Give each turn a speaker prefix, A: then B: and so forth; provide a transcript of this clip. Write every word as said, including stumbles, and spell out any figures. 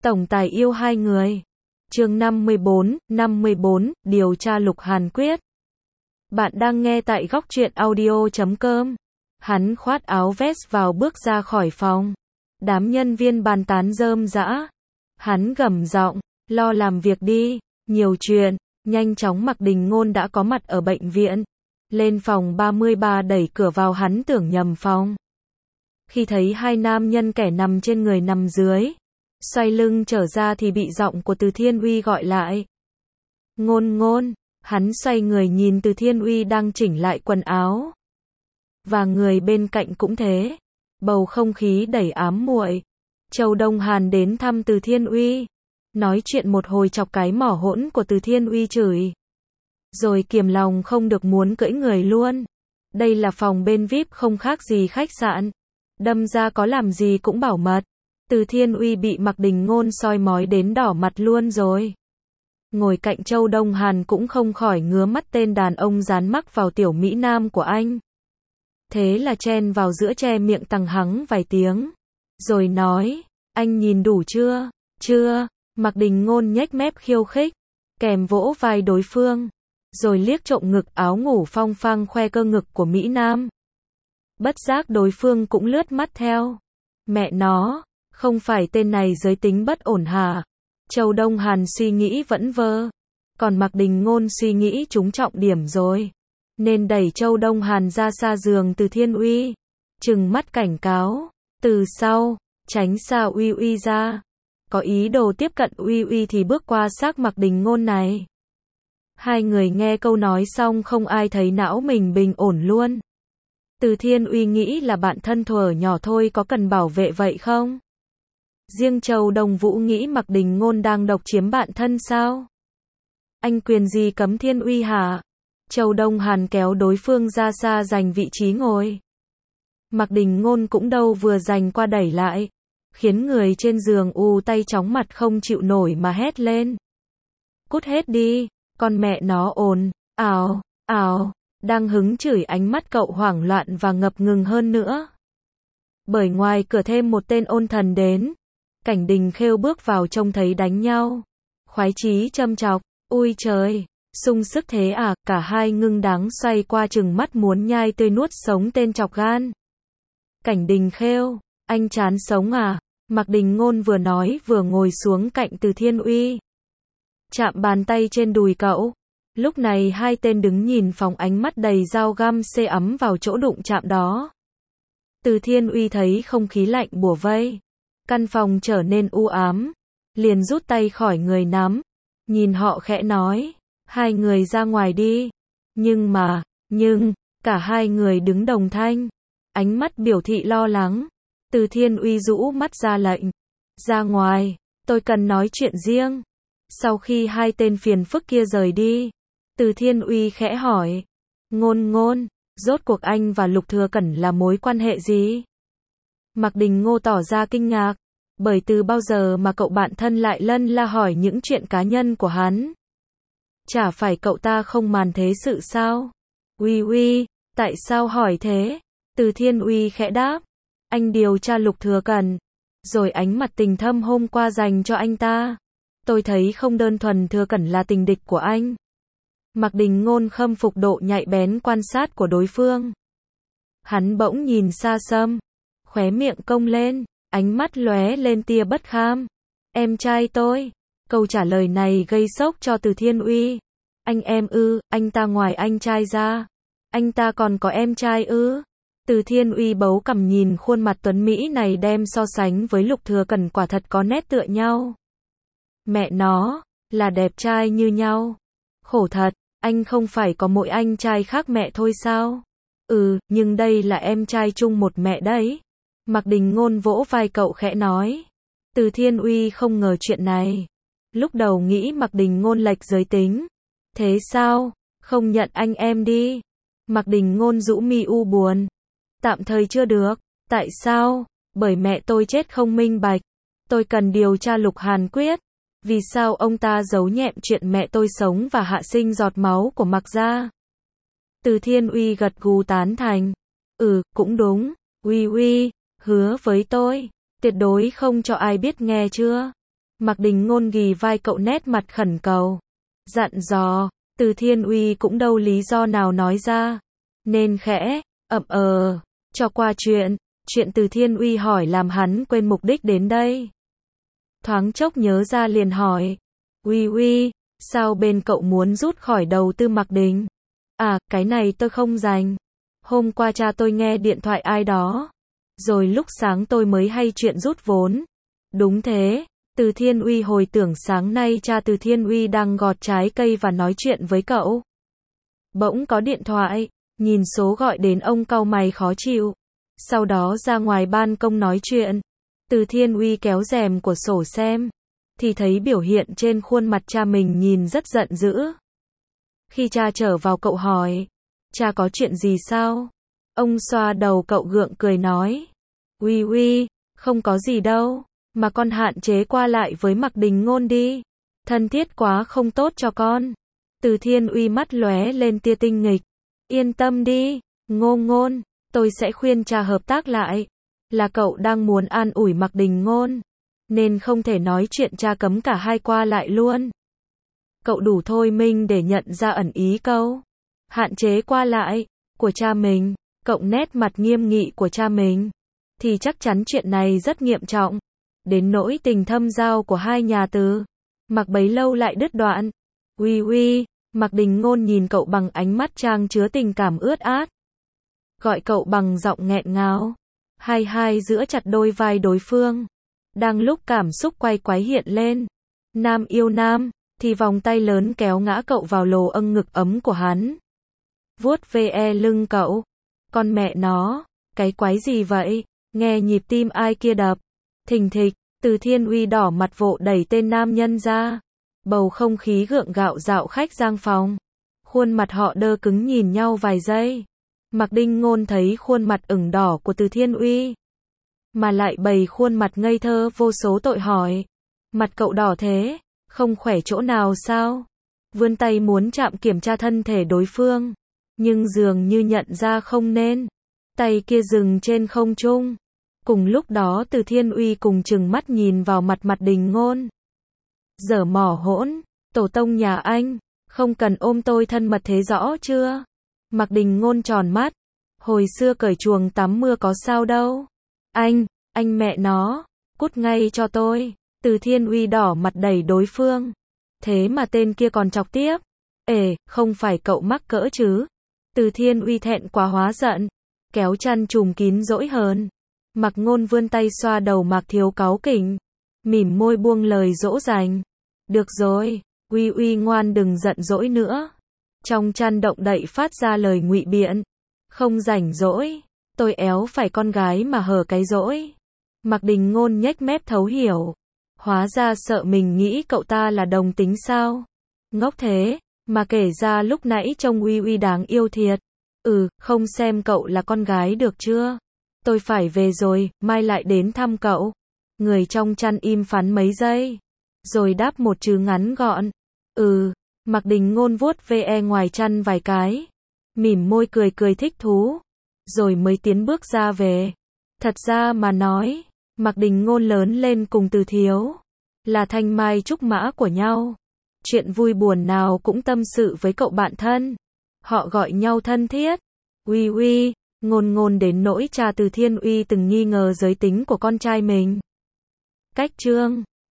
A: Tổng tài yêu hai người. Chương năm mươi bốn, năm mươi bốn, điều tra Lục Hàn Quyết. Bạn đang nghe tại góc truyện audio chấm com. Hắn khoát áo vest vào bước ra khỏi phòng. Đám nhân viên bàn tán rơm rã. Hắn gầm giọng, lo làm việc đi, nhiều chuyện. Nhanh chóng Mạc Đình Ngôn đã có mặt ở bệnh viện. Lên phòng ba mươi ba đẩy cửa vào, hắn tưởng nhầm phòng. Khi thấy hai nam nhân kẻ nằm trên người nằm dưới, xoay lưng trở ra thì bị giọng của Từ Thiên Uy gọi lại. Ngôn Ngôn, hắn xoay người nhìn Từ Thiên Uy đang chỉnh lại quần áo. Và người bên cạnh cũng thế. Bầu không khí đầy ám muội. Châu Đông Hàn đến thăm Từ Thiên Uy. Nói chuyện một hồi chọc cái mỏ hỗn của Từ Thiên Uy chửi. Rồi kiềm lòng không được muốn cưỡi người luôn. Đây là phòng bên vi ai pi không khác gì khách sạn. Đâm ra có làm gì cũng bảo mật. Từ Thiên Uy bị Mạc Đình Ngôn soi mói đến đỏ mặt luôn rồi. Ngồi cạnh Châu Đông Hàn cũng không khỏi ngứa mắt tên đàn ông dán mắc vào tiểu Mỹ Nam của anh. Thế là chen vào giữa che miệng tằng hắng vài tiếng. Rồi nói, anh nhìn đủ chưa? Chưa. Mạc Đình Ngôn nhếch mép khiêu khích, kèm vỗ vai đối phương. Rồi liếc trộm ngực áo ngủ phong phang khoe cơ ngực của Mỹ Nam. Bất giác đối phương cũng lướt mắt theo. Mẹ nó, không phải tên này giới tính bất ổn hả? Châu Đông Hàn suy nghĩ vẫn vơ. Còn Mạc Đình Ngôn suy nghĩ trúng trọng điểm rồi. Nên đẩy Châu Đông Hàn ra xa giường Từ Thiên Uy. Trừng mắt cảnh cáo. Từ sau, tránh xa Uy Uy ra. Có ý đồ tiếp cận Uy Uy thì bước qua xác Mạc Đình Ngôn này. Hai người nghe câu nói xong không ai thấy não mình bình ổn luôn. Từ Thiên Uy nghĩ là bạn thân thuở nhỏ thôi, có cần bảo vệ vậy không? Riêng Châu Đông Vũ nghĩ Mạc Đình Ngôn đang độc chiếm bạn thân sao? Anh quyền gì cấm Thiên Uy hả? Châu Đông Hàn kéo đối phương ra xa giành vị trí ngồi. Mạc Đình Ngôn cũng đâu vừa giành qua đẩy lại, khiến người trên giường u tay chóng mặt không chịu nổi mà hét lên. Cút hết đi, con mẹ nó ồn, ào, ào. Đang hứng chửi, ánh mắt cậu hoảng loạn và ngập ngừng hơn nữa. Bởi ngoài cửa thêm một tên ôn thần đến. Cảnh Đình Khêu bước vào trông thấy đánh nhau. Khoái chí châm chọc, ui trời, sung sức thế à, cả hai ngưng đáng xoay qua chừng mắt muốn nhai tươi nuốt sống tên chọc gan. Cảnh Đình Khêu, anh chán sống à? Mạc Đình Ngôn vừa nói vừa ngồi xuống cạnh Từ Thiên Uy. Chạm bàn tay trên đùi cậu. Lúc này hai tên đứng nhìn phòng, ánh mắt đầy dao găm xê ấm vào chỗ đụng chạm đó. Từ Thiên Uy thấy không khí lạnh bủa vây. Căn phòng trở nên u ám. Liền rút tay khỏi người nắm. Nhìn họ khẽ nói. Hai người ra ngoài đi. Nhưng mà, nhưng, cả hai người đứng đồng thanh. Ánh mắt biểu thị lo lắng. Từ Thiên Uy rũ mắt ra lệnh. Ra ngoài, tôi cần nói chuyện riêng. Sau khi hai tên phiền phức kia rời đi. Từ Thiên Uy khẽ hỏi. Ngôn Ngôn, rốt cuộc anh và Lục Thừa Cẩn là mối quan hệ gì? Mạc Đình Ngô tỏ ra kinh ngạc. Bởi từ bao giờ mà cậu bạn thân lại lân la hỏi những chuyện cá nhân của hắn? Chả phải cậu ta không màn thế sự sao? Uy Uy, tại sao hỏi thế? Từ Thiên Uy khẽ đáp. Anh điều tra Lục Thừa Cẩn. Rồi ánh mặt tình thâm hôm qua dành cho anh ta. Tôi thấy không đơn thuần Thừa Cẩn là tình địch của anh. Mạc Đình Ngôn khâm phục độ nhạy bén quan sát của đối phương. Hắn bỗng nhìn xa xăm, khóe miệng cong lên, ánh mắt lóe lên tia bất kham. Em trai tôi. Câu trả lời này gây sốc cho Từ Thiên Uy. Anh em ư? Anh ta ngoài anh trai ra, anh ta còn có em trai ư? Từ Thiên Uy bấu cằm nhìn khuôn mặt tuấn Mỹ này đem so sánh với Lục Thừa Cẩn, quả thật có nét tựa nhau. Mẹ nó, là đẹp trai như nhau. Khổ thật. Anh không phải có mỗi anh trai khác mẹ thôi sao? Ừ, nhưng đây là em trai chung một mẹ đấy. Mạc Đình Ngôn vỗ vai cậu khẽ nói. Từ Thiên Uy không ngờ chuyện này. Lúc đầu nghĩ Mạc Đình Ngôn lệch giới tính. Thế sao? Không nhận anh em đi. Mạc Đình Ngôn rũ mi u buồn. Tạm thời chưa được. Tại sao? Bởi mẹ tôi chết không minh bạch. Tôi cần điều tra Lục Hàn Quyết. Vì sao ông ta giấu nhẹm chuyện mẹ tôi sống và hạ sinh giọt máu của Mạc gia? Từ Thiên Uy gật gù tán thành. Ừ, cũng đúng. Uy Uy, hứa với tôi, tuyệt đối không cho ai biết nghe chưa? Mạc Đình Ngôn ghì vai cậu nét mặt khẩn cầu. Dặn dò, Từ Thiên Uy cũng đâu lý do nào nói ra. Nên khẽ, ậm ờ, cho qua chuyện. Chuyện Từ Thiên Uy hỏi làm hắn quên mục đích đến đây. Thoáng chốc nhớ ra liền hỏi. Uy Uy, sao bên cậu muốn rút khỏi đầu tư Mạc Đình? À, cái này tôi không rành. Hôm qua cha tôi nghe điện thoại ai đó. Rồi lúc sáng tôi mới hay chuyện rút vốn. Đúng thế, Từ Thiên Uy hồi tưởng sáng nay cha Từ Thiên Uy đang gọt trái cây và nói chuyện với cậu. Bỗng có điện thoại, nhìn số gọi đến ông cau mày khó chịu. Sau đó ra ngoài ban công nói chuyện. Từ Thiên Uy kéo rèm của sổ xem. Thì thấy biểu hiện trên khuôn mặt cha mình nhìn rất giận dữ. Khi cha trở vào cậu hỏi. Cha có chuyện gì sao? Ông xoa đầu cậu gượng cười nói. Uy Uy, không có gì đâu. Mà con hạn chế qua lại với Mạc Đình Ngôn đi. Thân thiết quá không tốt cho con. Từ Thiên Uy mắt lóe lên tia tinh nghịch. Yên tâm đi, Ngô Ngôn, tôi sẽ khuyên cha hợp tác lại. Là cậu đang muốn an ủi Mạc Đình Ngôn. Nên không thể nói chuyện cha cấm cả hai qua lại luôn. Cậu đủ thôi minh để nhận ra ẩn ý câu. Hạn chế qua lại, của cha mình, cộng nét mặt nghiêm nghị của cha mình. Thì chắc chắn chuyện này rất nghiêm trọng. Đến nỗi tình thâm giao của hai nhà Từ. Mạc bấy lâu lại đứt đoạn. Uy Uy, Mạc Đình Ngôn nhìn cậu bằng ánh mắt trang chứa tình cảm ướt át. Gọi cậu bằng giọng nghẹn ngào. Hai hai giữa chặt đôi vai đối phương. Đang lúc cảm xúc quay quái hiện lên. Nam yêu nam, thì vòng tay lớn kéo ngã cậu vào lồ âng ngực ấm của hắn. Vuốt ve lưng cậu. Con mẹ nó, cái quái gì vậy? Nghe nhịp tim ai kia đập. Thình thịch, Từ Thiên Uy đỏ mặt vội đẩy tên nam nhân ra. Bầu không khí gượng gạo dạo khách giang phòng. Khuôn mặt họ đơ cứng nhìn nhau vài giây. Mạc Đình Ngôn thấy khuôn mặt ửng đỏ của Từ Thiên Uy. Mà lại bày khuôn mặt ngây thơ vô số tội hỏi. Mặt cậu đỏ thế, không khỏe chỗ nào sao? Vươn tay muốn chạm kiểm tra thân thể đối phương. Nhưng dường như nhận ra không nên. Tay kia dừng trên không trung. Cùng lúc đó Từ Thiên Uy cùng chừng mắt nhìn vào mặt Mạc Đình Ngôn. Giở mỏ hỗn, tổ tông nhà anh, không cần ôm tôi thân mật thế rõ chưa? Mạc Đình Ngôn tròn mắt. Hồi xưa cởi chuồng tắm mưa có sao đâu. Anh, anh mẹ nó, cút ngay cho tôi. Từ Thiên Uy đỏ mặt đẩy đối phương. Thế mà tên kia còn chọc tiếp. Ê, không phải cậu mắc cỡ chứ? Từ Thiên Uy thẹn quá hóa giận. Kéo chăn trùm kín dỗi hờn. Mạc Ngôn vươn tay xoa đầu Mạc Thiếu cáu kỉnh. Mỉm môi buông lời dỗ dành. Được rồi, Uy Uy ngoan đừng giận dỗi nữa. Trong chăn động đậy phát ra lời ngụy biện. Không rảnh rỗi. Tôi éo phải con gái mà hở cái dỗi. Mạc Đình Ngôn nhếch mép thấu hiểu. Hóa ra sợ mình nghĩ cậu ta là đồng tính sao? Ngốc thế, mà kể ra lúc nãy trông Uy Uy đáng yêu thiệt. Ừ, không xem cậu là con gái được chưa? Tôi phải về rồi, mai lại đến thăm cậu. Người trong chăn im phắn mấy giây. Rồi đáp một chữ ngắn gọn. Ừ, Mạc Đình Ngôn vuốt ve ngoài chăn vài cái. Mỉm môi cười cười thích thú. Rồi mới tiến bước ra về. Thật ra mà nói, Mạc Đình Ngôn lớn lên cùng Từ Thiếu. Là thanh mai trúc mã của nhau. Chuyện vui buồn nào cũng tâm sự với cậu bạn thân. Họ gọi nhau thân thiết. Uy Uy, Ngôn Ngôn đến nỗi cha Từ Thiên Uy từng nghi ngờ giới tính của con trai mình. Cách chương